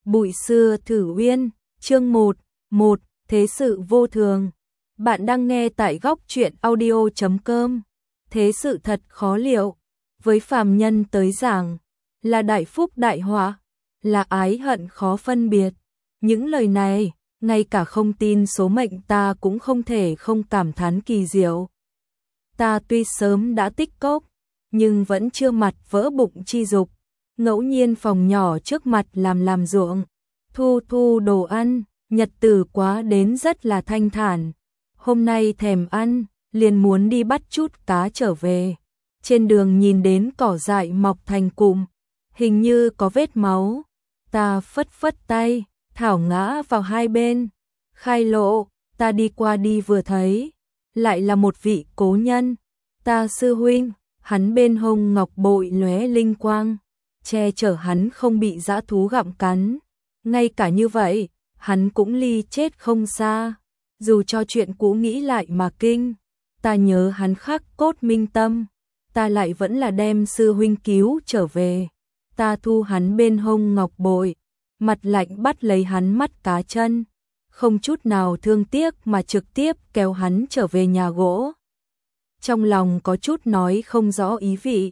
Bụi xưa thử uyên, chương 1, thế sự vô thường. Bạn đang nghe tại góc truyện audio.com. Thế sự thật khó liệu, với phàm nhân tới giảng, là đại phúc đại họa, là ái hận khó phân biệt. Những lời này, ngay cả không tin số mệnh ta cũng không thể không cảm thán kỳ diệu. Ta tuy sớm đã tích cóp, nhưng vẫn chưa mặt vỡ bụng chi dục. Ngẫu nhiên phòng nhỏ trước mặt làm ruộng, thu đồ ăn, nhật tử quá đến rất là thanh thản. Hôm nay thèm ăn, liền muốn đi bắt chút cá trở về. Trên đường nhìn đến cỏ dại mọc thành cụm, hình như có vết máu. Ta phất phất tay, thảo ngã vào hai bên. Khai lộ, ta đi qua đi vừa thấy, lại là một vị cố nhân. Ta sư huynh, hắn bên hông ngọc bội lóe linh quang, che chở hắn không bị dã thú gặm cắn. Ngay cả như vậy, hắn cũng ly chết không xa. Dù cho chuyện cũ nghĩ lại mà kinh, ta nhớ hắn khắc cốt minh tâm, ta lại vẫn là đem sư huynh cứu trở về. Ta thu hắn bên hông ngọc bội, mặt lạnh bắt lấy hắn mắt cá chân, không chút nào thương tiếc mà trực tiếp kéo hắn trở về nhà gỗ. Trong lòng có chút nói không rõ ý vị.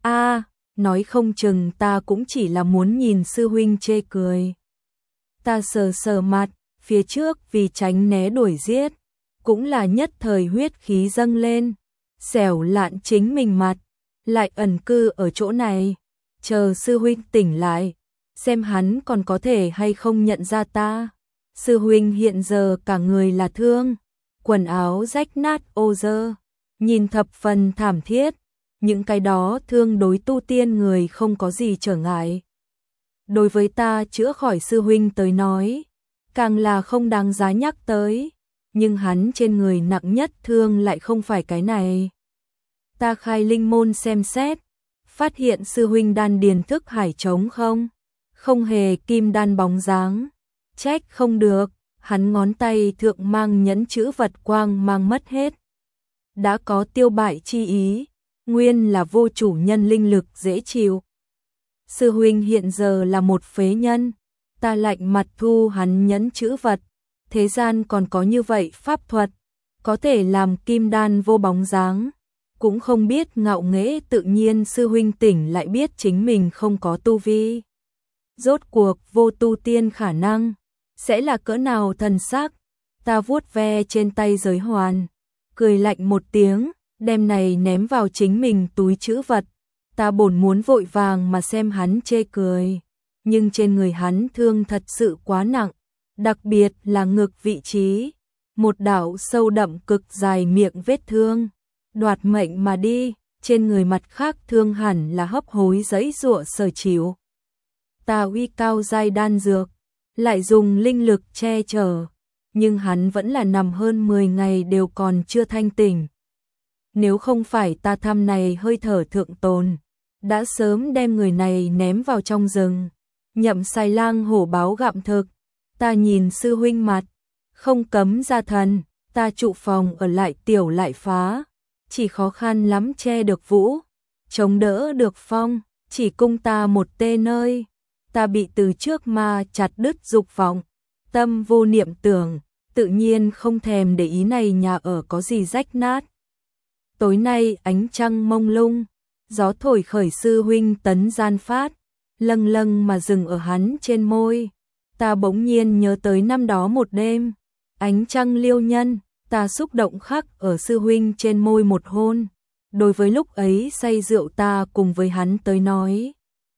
Nói không chừng ta cũng chỉ là muốn nhìn sư huynh chê cười. Ta sờ mặt, phía trước vì tránh né đuổi giết, cũng là nhất thời huyết khí dâng lên, xẻo lạn chính mình mặt, lại ẩn cư ở chỗ này, chờ sư huynh tỉnh lại, xem hắn còn có thể hay không nhận ra ta. Sư huynh hiện giờ cả người là thương, quần áo rách nát ô dơ, nhìn thập phần thảm thiết. Những cái đó thương đối tu tiên người không có gì trở ngại. Đối với ta chữa khỏi sư huynh tới nói, càng là không đáng giá nhắc tới, nhưng hắn trên người nặng nhất thương lại không phải cái này. Ta khai linh môn xem xét, phát hiện sư huynh đan điền thức hải trống không hề kim đan bóng dáng. Trách không được, hắn ngón tay thượng mang nhẫn chữ vật quang mang mất hết. Đã có tiêu bại chi ý, nguyên là vô chủ nhân linh lực dễ chịu. Sư huynh hiện giờ là một phế nhân, ta lạnh mặt thu hắn nhẫn chữ vật. Thế gian còn có như vậy pháp thuật, có thể làm kim đan vô bóng dáng. Cũng không biết ngạo nghễ tự nhiên sư huynh tỉnh lại biết chính mình không có tu vi. Rốt cuộc vô tu tiên khả năng, sẽ là cỡ nào thần sắc. Ta vuốt ve trên tay giới hoàn, cười lạnh một tiếng, đem này ném vào chính mình túi trữ vật. Ta bổn muốn vội vàng mà xem hắn chê cười, nhưng trên người hắn thương thật sự quá nặng, đặc biệt là ngực vị trí, một đạo sâu đậm cực dài miệng vết thương, đoạt mệnh mà đi. Trên người mặt khác thương hẳn là hấp hối giãy giụa sở chịu. Ta uy cao giai đan dược, lại dùng linh lực che chở, nhưng hắn vẫn là nằm hơn 10 ngày đều còn chưa thanh tỉnh. Nếu không phải ta thăm này hơi thở thượng tồn, đã sớm đem người này ném vào trong rừng, nhậm xài lang hổ báo gặm thực. Ta nhìn sư huynh mặt, không cấm ra thần, ta trụ phòng ở lại tiểu lại phá, chỉ khó khăn lắm che được vũ, chống đỡ được phong, chỉ cung ta một tê nơi. Ta bị từ trước ma chặt đứt dục vọng, tâm vô niệm tưởng, tự nhiên không thèm để ý này nhà ở có gì rách nát. Tối nay ánh trăng mông lung, gió thổi khởi sư huynh tấn gian phát, lâng lâng mà dừng ở hắn trên môi. Ta bỗng nhiên nhớ tới năm đó một đêm, ánh trăng liêu nhân, ta xúc động khắc ở sư huynh trên môi một hôn. Đối với lúc ấy say rượu ta cùng với hắn tới nói,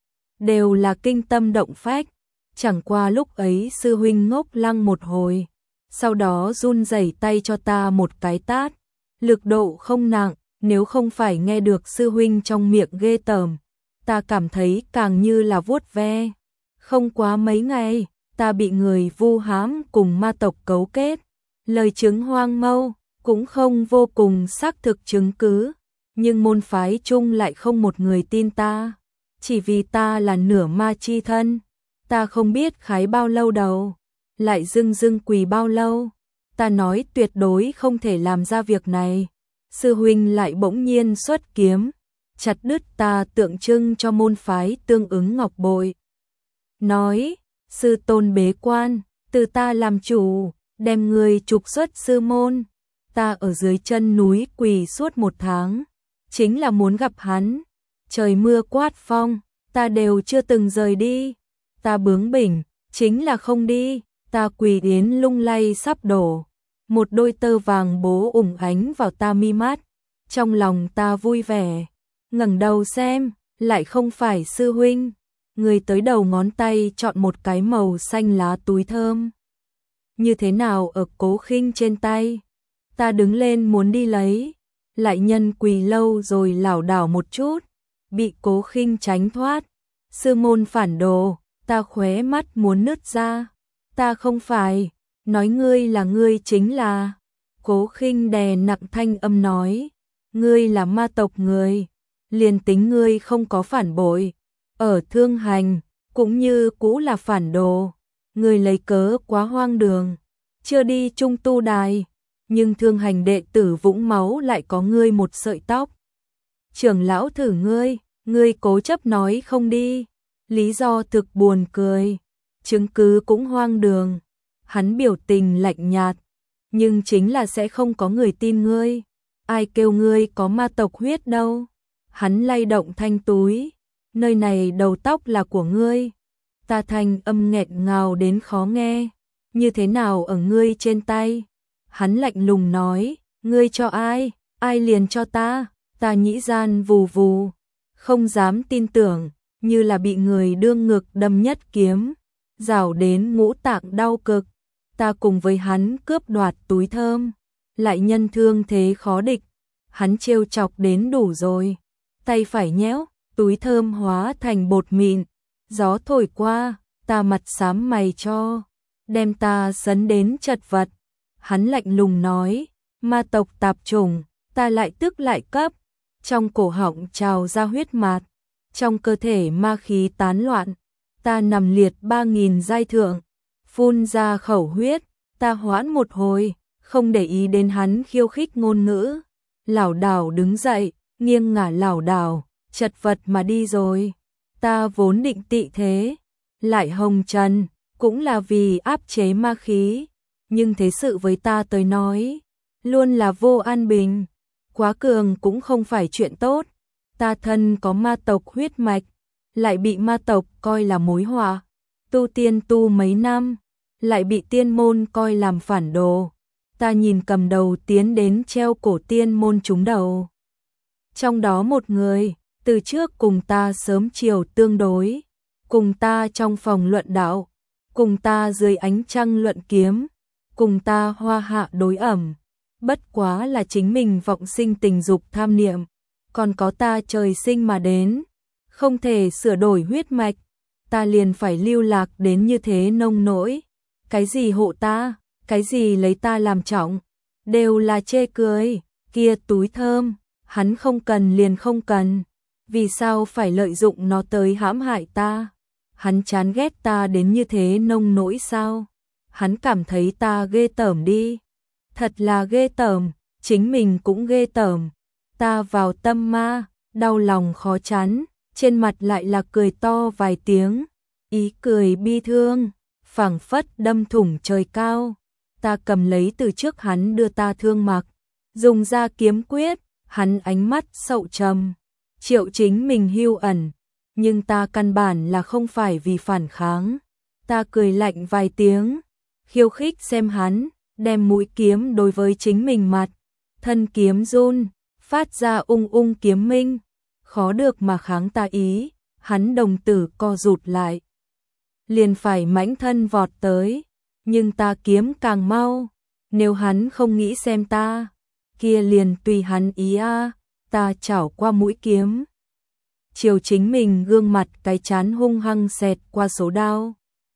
đều là kinh tâm động phách. Chẳng qua lúc ấy sư huynh ngốc lăng một hồi, sau đó run rẩy tay cho ta một cái tát, lực độ không nặng. Nếu không phải nghe được sư huynh trong miệng ghê tởm, ta cảm thấy càng như là vuốt ve. Không quá mấy ngày, ta bị người vu hãm cùng ma tộc cấu kết. Lời chứng hoang mâu, cũng không vô cùng xác thực chứng cứ, nhưng môn phái chung lại không một người tin ta, chỉ vì ta là nửa ma chi thân. Ta không biết khái bao lâu đầu, lại dưng quỳ bao lâu. Ta nói tuyệt đối không thể làm ra việc này. Sư huynh lại bỗng nhiên xuất kiếm, chặt đứt ta tượng trưng cho môn phái tương ứng ngọc bội. Nói, sư tôn bế quan, từ ta làm chủ, đem ngươi trục xuất sư môn. Ta ở dưới chân núi quỳ suốt 1 tháng, chính là muốn gặp hắn. Trời mưa quát phong, ta đều chưa từng rời đi. Ta bướng bỉnh, chính là không đi. Ta quỳ đến lung lay sắp đổ. Một đôi tơ vàng bố ủng ánh vào ta mi mắt. Trong lòng ta vui vẻ, ngẩng đầu xem, lại không phải sư huynh. Người tới đầu ngón tay chọn một cái màu xanh lá túi thơm. Như thế nào ở Cố Khinh trên tay. Ta đứng lên muốn đi lấy, lại nhân quỳ lâu rồi lảo đảo một chút, bị Cố Khinh tránh thoát. Sư môn phản đồ, ta khóe mắt muốn nứt ra. Ta không phải, nói ngươi là ngươi chính là. Cố Khinh đè nặng thanh âm nói, ngươi là ma tộc người, liền tính ngươi không có phản bội, ở Thương Hành cũng như cũ là phản đồ. Ngươi lấy cớ quá hoang đường, chưa đi Trung Tu Đài, nhưng Thương Hành đệ tử vũng máu lại có ngươi một sợi tóc. Trưởng lão thử ngươi cố chấp nói không đi, lý do thực buồn cười, chứng cứ cũng hoang đường. Hắn biểu tình lạnh nhạt, nhưng chính là sẽ không có người tin ngươi. Ai kêu ngươi có ma tộc huyết đâu. Hắn lay động thanh túi, nơi này đầu tóc là của ngươi. Ta thanh âm nghẹn ngào đến khó nghe, như thế nào ở ngươi trên tay. Hắn lạnh lùng nói, ngươi cho ai, ai liền cho ta. Ta nhĩ gian vù vù, không dám tin tưởng, như là bị người đương ngực đâm nhất kiếm, rào đến ngũ tạng đau cực. Ta cùng với hắn cướp đoạt túi thơm, lại nhân thương thế khó địch. Hắn trêu chọc đến đủ rồi, tay phải nhéo, túi thơm hóa thành bột mịn. Gió thổi qua, ta mặt xám mày cho, đem ta sấn đến chật vật. Hắn lạnh lùng nói, ma tộc tạp chủng. Ta lại tức lại cấp, trong cổ họng trào ra huyết mạt, trong cơ thể ma khí tán loạn. Ta nằm liệt 3000 giai thượng, phun ra khẩu huyết. Ta hoãn một hồi, không để ý đến hắn khiêu khích ngôn ngữ, lảo đảo đứng dậy, nghiêng ngả lảo đảo, chật vật mà đi rồi. Ta vốn định tị thế, lại hồng trần, cũng là vì áp chế ma khí, nhưng thế sự với ta tới nói, luôn là vô an bình. Quá cường cũng không phải chuyện tốt. Ta thân có ma tộc huyết mạch, lại bị ma tộc coi là mối họa. Tu tiên tu mấy năm, lại bị tiên môn coi làm phản đồ. Ta nhìn cầm đầu tiến đến treo cổ tiên môn trúng đầu. Trong đó một người, từ trước cùng ta sớm chiều tương đối, cùng ta trong phòng luận đạo, cùng ta dưới ánh trăng luận kiếm, cùng ta hoa hạ đối ẩm. Bất quá là chính mình vọng sinh tình dục tham niệm, còn có ta trời sinh mà đến, không thể sửa đổi huyết mạch, ta liền phải lưu lạc đến như thế nông nỗi. Cái gì hộ ta, cái gì lấy ta làm trọng, đều là chê cười. Kia túi thơm, hắn không cần liền không cần, vì sao phải lợi dụng nó tới hãm hại ta? Hắn chán ghét ta đến như thế nông nỗi sao? Hắn cảm thấy ta ghê tởm đi. Thật là ghê tởm, chính mình cũng ghê tởm. Ta vào tâm ma, đau lòng khó chán, trên mặt lại là cười to vài tiếng, ý cười bi thương, phảng phất đâm thủng trời cao. Ta cầm lấy từ trước hắn đưa ta thương mặc, dùng ra kiếm quyết, hắn ánh mắt sậu trầm, triệu chính mình hưu ẩn, nhưng ta căn bản là không phải vì phản kháng. Ta cười lạnh vài tiếng, khiêu khích xem hắn, đem mũi kiếm đối với chính mình mặt, thân kiếm run, phát ra ung ung kiếm minh, khó được mà kháng ta ý. Hắn đồng tử co rụt lại, liền phải mãnh thân vọt tới, nhưng ta kiếm càng mau. Nếu hắn không nghĩ xem ta, kia liền tùy hắn ý a. Ta chảo qua mũi kiếm, chiều chính mình gương mặt cái chán hung hăng xẹt qua số đao,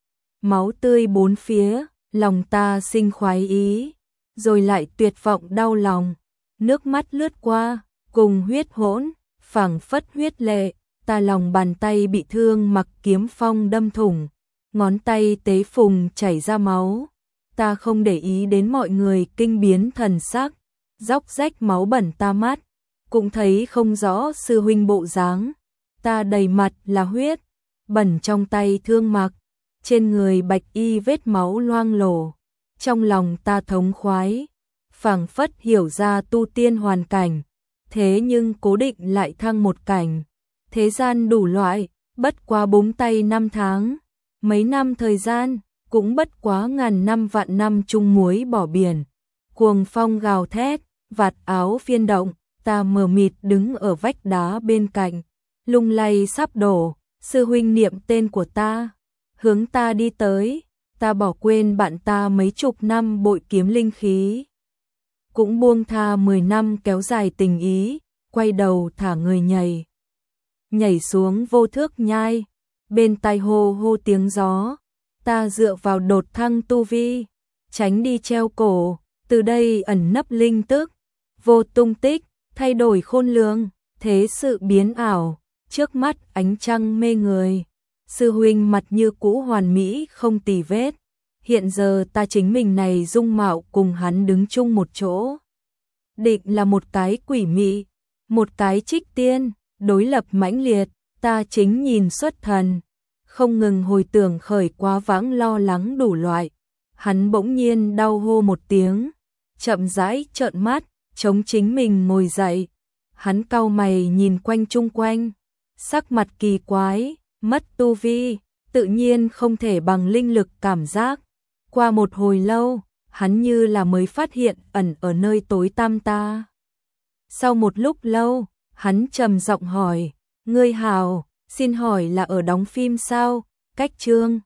máu tươi bốn phía. Lòng ta sinh khoái ý, rồi lại tuyệt vọng đau lòng, nước mắt lướt qua, cùng huyết hỗn, phảng phất huyết lệ. Ta lòng bàn tay bị thương mặc kiếm phong đâm thủng, ngón tay tế phùng chảy ra máu. Ta không để ý đến mọi người kinh biến thần sắc, róc rách máu bẩn ta mắt, cũng thấy không rõ sư huynh bộ dáng. Ta đầy mặt là huyết, bẩn trong tay thương mặc, trên người bạch y vết máu loang lổ. Trong lòng ta thống khoái, phảng phất hiểu ra tu tiên hoàn cảnh, thế nhưng cố định lại thăng một cảnh. Thế gian đủ loại, bất quá búng tay 5 tháng, mấy năm thời gian, cũng bất quá ngàn năm vạn năm chung muối bỏ biển. Cuồng phong gào thét, vạt áo phiên động, ta mờ mịt đứng ở vách đá bên cạnh, lung lay sắp đổ, sư huynh niệm tên của ta, hướng ta đi tới, ta bỏ quên bạn ta mấy chục năm bội kiếm linh khí. Cũng buông tha 10 năm kéo dài tình ý, quay đầu thả người nhảy xuống vô thước nhai, bên tai hô hô tiếng gió, ta dựa vào đột thăng tu vi, tránh đi treo cổ, từ đây ẩn nấp linh tức, vô tung tích, thay đổi khôn lường, thế sự biến ảo, trước mắt ánh trăng mê người. Sư huynh mặt như cũ hoàn mỹ không tì vết, hiện giờ ta chính mình này dung mạo cùng hắn đứng chung một chỗ. Định là một cái quỷ mị, một cái trích tiên, đối lập mãnh liệt, ta chính nhìn xuất thần, không ngừng hồi tưởng khởi quá vãng lo lắng đủ loại. Hắn bỗng nhiên đau hô một tiếng, chậm rãi trợn mắt, chống chính mình ngồi dậy. Hắn cau mày nhìn quanh chung quanh, sắc mặt kỳ quái, mất tu vi, tự nhiên không thể bằng linh lực cảm giác. Qua một hồi lâu, hắn như là mới phát hiện ẩn ở nơi tối tăm ta. Sau một lúc lâu, hắn trầm giọng hỏi, ngươi hào, xin hỏi là ở đóng phim sao, cách chương.